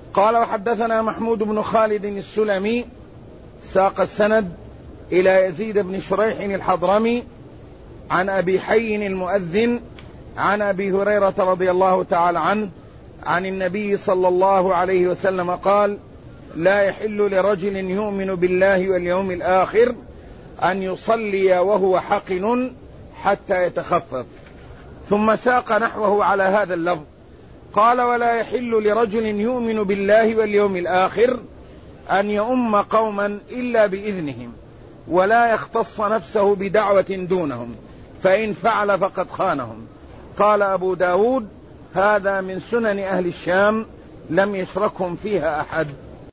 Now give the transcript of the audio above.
قال وحدثنا محمود بن خالد السلمي ساق السند إلى يزيد بن شريح الحضرمي عن أبي حي المؤذن عن أبي هريرة رضي الله تعالى عنه عن النبي صلى الله عليه وسلم قال: لا يحل لرجل يؤمن بالله واليوم الآخر أن يصلي وهو حقن حتى يتخفف. ثم ساق نحوه على هذا اللفظ قال: ولا يحل لرجل يؤمن بالله واليوم الآخر أن يؤم قوما إلا بإذنهم ولا يختص نفسه بدعوة دونهم، فإن فعل فقد خانهم. قال أبو داود: هذا من سنن أهل الشام لم يشركهم فيها أحد.